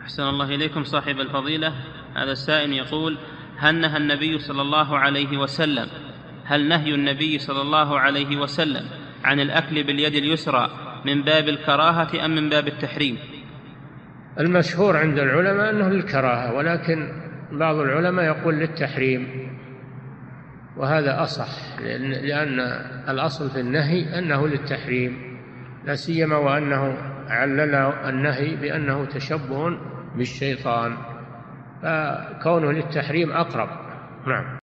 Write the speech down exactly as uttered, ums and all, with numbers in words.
أحسن الله إليكم صاحب الفضيلة. هذا السائل يقول: هل نهى النبي صلى الله عليه وسلم هل نهي النبي صلى الله عليه وسلم عن الأكل باليد اليسرى من باب الكراهة أم من باب التحريم؟ المشهور عند العلماء أنه للكراهة، ولكن بعض العلماء يقول للتحريم، وهذا أصح، لأن الأصل في النهي أنه للتحريم، لا سيما وأنه علل النهي بأنه تشبه بالشيطان، فكونه للتحريم أقرب. نعم.